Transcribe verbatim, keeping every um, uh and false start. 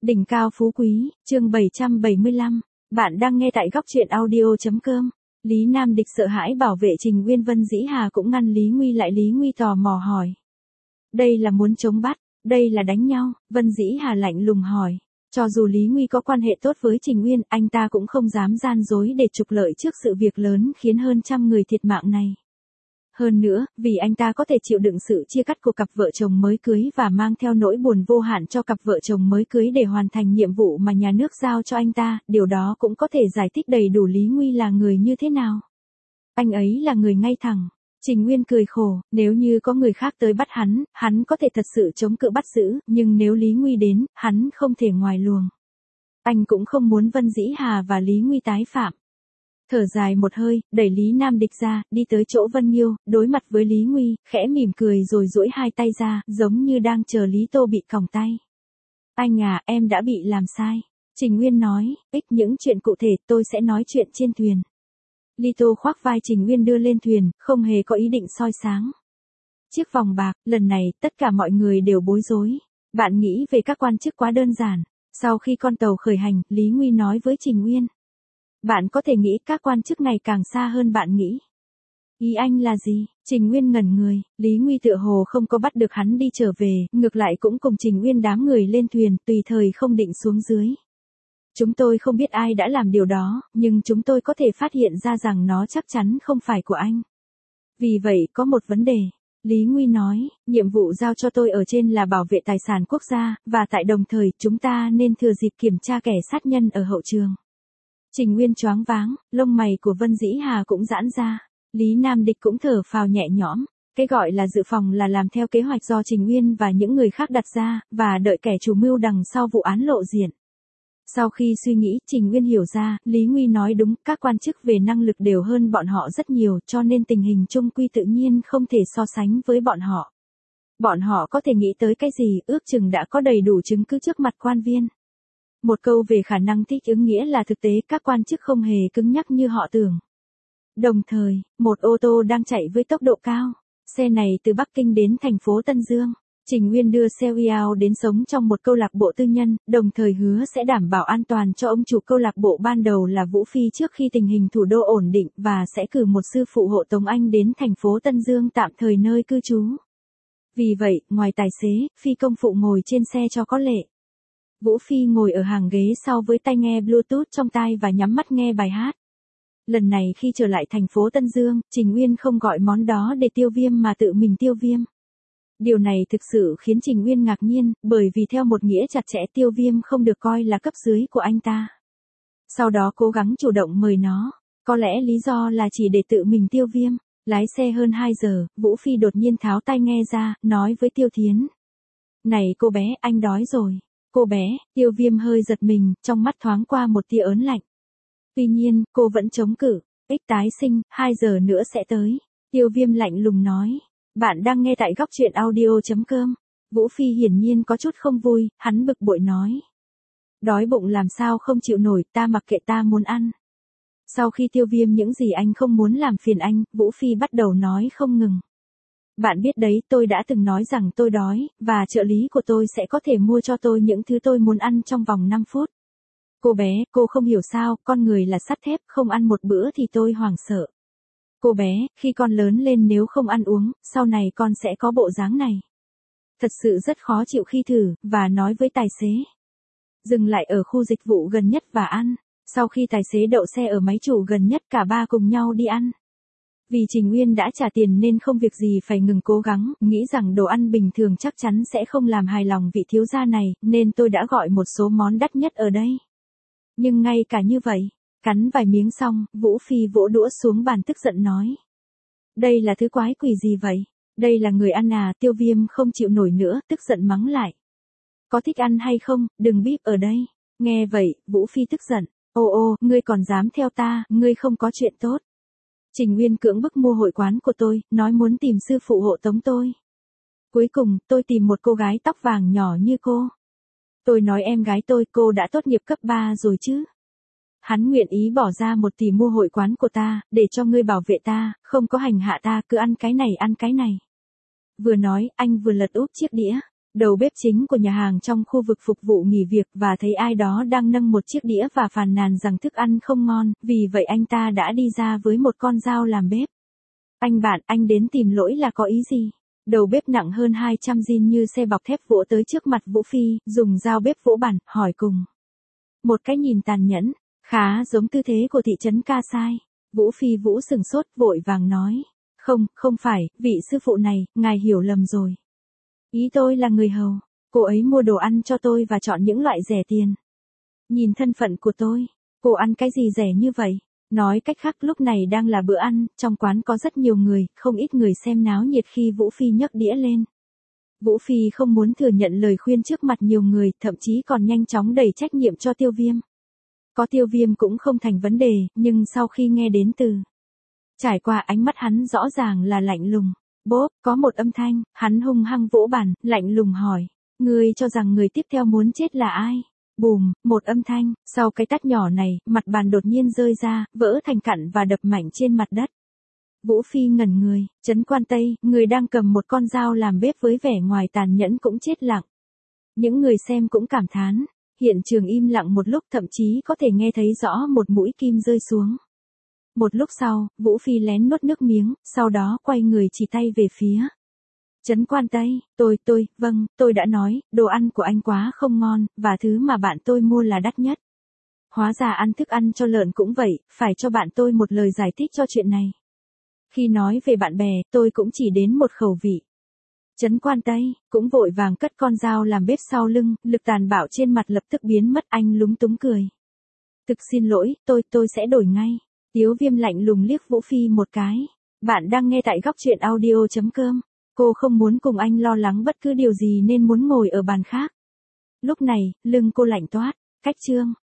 Đỉnh cao phú quý, chương bảy trăm bảy mươi lăm. Bạn đang nghe tại góc truyện audio.com. Lý Nam Địch sợ hãi bảo vệ Trình Uyên, Vân Dĩ Hà cũng ngăn Lý Nguy lại. Lý Nguy tò mò hỏi. Đây là muốn chống bắt, đây là đánh nhau, Vân Dĩ Hà lạnh lùng hỏi. Cho dù Lý Nguy có quan hệ tốt với Trình Uyên, anh ta cũng không dám gian dối để trục lợi trước sự việc lớn khiến hơn trăm người thiệt mạng này. Hơn nữa, vì anh ta có thể chịu đựng sự chia cắt của cặp vợ chồng mới cưới và mang theo nỗi buồn vô hạn cho cặp vợ chồng mới cưới để hoàn thành nhiệm vụ mà nhà nước giao cho anh ta, điều đó cũng có thể giải thích đầy đủ Lý Nguy là người như thế nào. Anh ấy là người ngay thẳng. Trình Nguyên cười khổ, nếu như có người khác tới bắt hắn, hắn có thể thật sự chống cự bắt giữ, nhưng nếu Lý Nguy đến, hắn không thể ngoài luồng. Anh cũng không muốn Vân Dĩ Hà và Lý Nguy tái phạm. Thở dài một hơi, đẩy Lý Nam Địch ra, đi tới chỗ Vân Nghiêu, đối mặt với Lý Nguy, khẽ mỉm cười rồi duỗi hai tay ra, giống như đang chờ Lý Tô bị còng tay. Anh à, em đã bị làm sai. Trình Nguyên nói, ít những chuyện cụ thể tôi sẽ nói chuyện trên thuyền. Lý Tô khoác vai Trình Nguyên đưa lên thuyền, không hề có ý định soi sáng. Chiếc vòng bạc, lần này, tất cả mọi người đều bối rối. Bạn nghĩ về các quan chức quá đơn giản. Sau khi con tàu khởi hành, Lý Nguy nói với Trình Nguyên. Bạn có thể nghĩ các quan chức ngày càng xa hơn bạn nghĩ. Ý anh là gì? Trình Nguyên ngẩn người, Lý Nguy tựa hồ không có bắt được hắn đi trở về, ngược lại cũng cùng Trình Nguyên đám người lên thuyền, tùy thời không định xuống dưới. Chúng tôi không biết ai đã làm điều đó, nhưng chúng tôi có thể phát hiện ra rằng nó chắc chắn không phải của anh. Vì vậy, có một vấn đề. Lý Nguy nói, nhiệm vụ giao cho tôi ở trên là bảo vệ tài sản quốc gia, và tại đồng thời, chúng ta nên thừa dịp kiểm tra kẻ sát nhân ở hậu trường. Trình Nguyên choáng váng, lông mày của Vân Dĩ Hà cũng giãn ra. Lý Nam Địch cũng thở phào nhẹ nhõm. Cái gọi là dự phòng là làm theo kế hoạch do Trình Nguyên và những người khác đặt ra, và đợi kẻ chủ mưu đằng sau vụ án lộ diện. Sau khi suy nghĩ, Trình Nguyên hiểu ra, Lý Nguy nói đúng, các quan chức về năng lực đều hơn bọn họ rất nhiều, cho nên tình hình chung quy tự nhiên không thể so sánh với bọn họ. Bọn họ có thể nghĩ tới cái gì, ước chừng đã có đầy đủ chứng cứ trước mặt quan viên. Một câu về khả năng thích ứng nghĩa là thực tế các quan chức không hề cứng nhắc như họ tưởng. Đồng thời, một ô tô đang chạy với tốc độ cao. Xe này từ Bắc Kinh đến thành phố Tân Dương. Trình Nguyên đưa Seo Yao đến sống trong một câu lạc bộ tư nhân, đồng thời hứa sẽ đảm bảo an toàn cho ông chủ câu lạc bộ ban đầu là Vũ Phi trước khi tình hình thủ đô ổn định, và sẽ cử một sư phụ hộ tống anh đến thành phố Tân Dương tạm thời nơi cư trú. Vì vậy, ngoài tài xế, phi công phụ ngồi trên xe cho có lệ. Vũ Phi ngồi ở hàng ghế sau với tai nghe Bluetooth trong tai và nhắm mắt nghe bài hát. Lần này khi trở lại thành phố Tân Dương, Trình Nguyên không gọi món đó để tiêu viêm mà tự mình tiêu viêm. Điều này thực sự khiến Trình Nguyên ngạc nhiên, bởi vì theo một nghĩa chặt chẽ tiêu viêm không được coi là cấp dưới của anh ta. Sau đó cố gắng chủ động mời nó, có lẽ lý do là chỉ để tự mình tiêu viêm. Lái xe hơn hai giờ, Vũ Phi đột nhiên tháo tai nghe ra, nói với Tiêu Thiến. Này cô bé, anh đói rồi. Cô bé, Tiêu Viêm hơi giật mình, trong mắt thoáng qua một tia ớn lạnh. Tuy nhiên, cô vẫn chống cự. Ích tái sinh, hai giờ nữa sẽ tới. Tiêu Viêm lạnh lùng nói. Bạn đang nghe tại góc truyện audio.com. Vũ Phi hiển nhiên có chút không vui, hắn bực bội nói. Đói bụng làm sao không chịu nổi, ta mặc kệ, ta muốn ăn. Sau khi Tiêu Viêm những gì anh không muốn làm phiền anh, Vũ Phi bắt đầu nói không ngừng. Bạn biết đấy, tôi đã từng nói rằng tôi đói, và trợ lý của tôi sẽ có thể mua cho tôi những thứ tôi muốn ăn trong vòng năm phút. Cô bé, cô không hiểu sao, con người là sắt thép, không ăn một bữa thì tôi hoảng sợ. Cô bé, khi con lớn lên nếu không ăn uống, sau này con sẽ có bộ dáng này. Thật sự rất khó chịu khi thử, và nói với tài xế. Dừng lại ở khu dịch vụ gần nhất và ăn. Sau khi tài xế đậu xe ở máy chủ gần nhất, cả ba cùng nhau đi ăn. Vì Trình Nguyên đã trả tiền nên không việc gì phải ngừng cố gắng, nghĩ rằng đồ ăn bình thường chắc chắn sẽ không làm hài lòng vị thiếu gia này, nên tôi đã gọi một số món đắt nhất ở đây. Nhưng ngay cả như vậy, cắn vài miếng xong, Vũ Phi vỗ đũa xuống bàn tức giận nói. Đây là thứ quái quỷ gì vậy? Đây là người ăn à? Tiêu Viêm không chịu nổi nữa, tức giận mắng lại. Có thích ăn hay không, đừng bíp ở đây. Nghe vậy, Vũ Phi tức giận. Ô ô, ngươi còn dám theo ta, ngươi không có chuyện tốt. Trình Nguyên cưỡng bức mua hội quán của tôi, nói muốn tìm sư phụ hộ tống tôi. Cuối cùng, tôi tìm một cô gái tóc vàng nhỏ như cô. Tôi nói em gái tôi, cô đã tốt nghiệp cấp ba rồi chứ. Hắn nguyện ý bỏ ra một tỷ mua hội quán của ta, để cho ngươi bảo vệ ta, không có hành hạ ta, cứ ăn cái này ăn cái này. Vừa nói, anh vừa lật úp chiếc đĩa. Đầu bếp chính của nhà hàng trong khu vực phục vụ nghỉ việc và thấy ai đó đang nâng một chiếc đĩa và phàn nàn rằng thức ăn không ngon, vì vậy anh ta đã đi ra với một con dao làm bếp. Anh bạn, anh đến tìm lỗi là có ý gì? Đầu bếp nặng hơn hai trăm gin như xe bọc thép vỗ tới trước mặt Vũ Phi, dùng dao bếp vỗ bàn, hỏi cùng. Một cái nhìn tàn nhẫn, khá giống tư thế của thị trấn Ca Sai. Vũ Phi Vũ sừng sốt, vội vàng nói. Không, không phải, vị sư phụ này, ngài hiểu lầm rồi. Ý tôi là người hầu, cô ấy mua đồ ăn cho tôi và chọn những loại rẻ tiền. Nhìn thân phận của tôi, cô ăn cái gì rẻ như vậy? Nói cách khác lúc này đang là bữa ăn, trong quán có rất nhiều người, không ít người xem náo nhiệt khi Vũ Phi nhấc đĩa lên. Vũ Phi không muốn thừa nhận lời khuyên trước mặt nhiều người, thậm chí còn nhanh chóng đẩy trách nhiệm cho Tiêu Viêm. Có Tiêu Viêm cũng không thành vấn đề, nhưng sau khi nghe đến từ trải qua, ánh mắt hắn rõ ràng là lạnh lùng. Bốp, có một âm thanh, hắn hung hăng vỗ bàn, lạnh lùng hỏi. Ngươi cho rằng người tiếp theo muốn chết là ai? Bùm, một âm thanh, sau cái tát nhỏ này, mặt bàn đột nhiên rơi ra, vỡ thành cặn và đập mạnh trên mặt đất. Vũ Phi ngẩn người, Trấn Quan Tây, người đang cầm một con dao làm bếp với vẻ ngoài tàn nhẫn cũng chết lặng. Những người xem cũng cảm thán, hiện trường im lặng một lúc, thậm chí có thể nghe thấy rõ một mũi kim rơi xuống. Một lúc sau, Vũ Phi lén nuốt nước miếng, sau đó quay người chỉ tay về phía Trấn Quan Tây, tôi, tôi, vâng, tôi đã nói, đồ ăn của anh quá không ngon, và thứ mà bạn tôi mua là đắt nhất. Hóa ra ăn thức ăn cho lợn cũng vậy, phải cho bạn tôi một lời giải thích cho chuyện này. Khi nói về bạn bè, tôi cũng chỉ đến một khẩu vị. Trấn Quan Tây, cũng vội vàng cất con dao làm bếp sau lưng, lực tàn bạo trên mặt lập tức biến mất, anh lúng túng cười. Thực xin lỗi, tôi, tôi sẽ đổi ngay. Tiếu Viêm lạnh lùng liếc Vũ Phi một cái. Bạn đang nghe tại góc truyện audio chấm com. Cô không muốn cùng anh lo lắng bất cứ điều gì nên muốn ngồi ở bàn khác. Lúc này, lưng cô lạnh toát. Cách chương.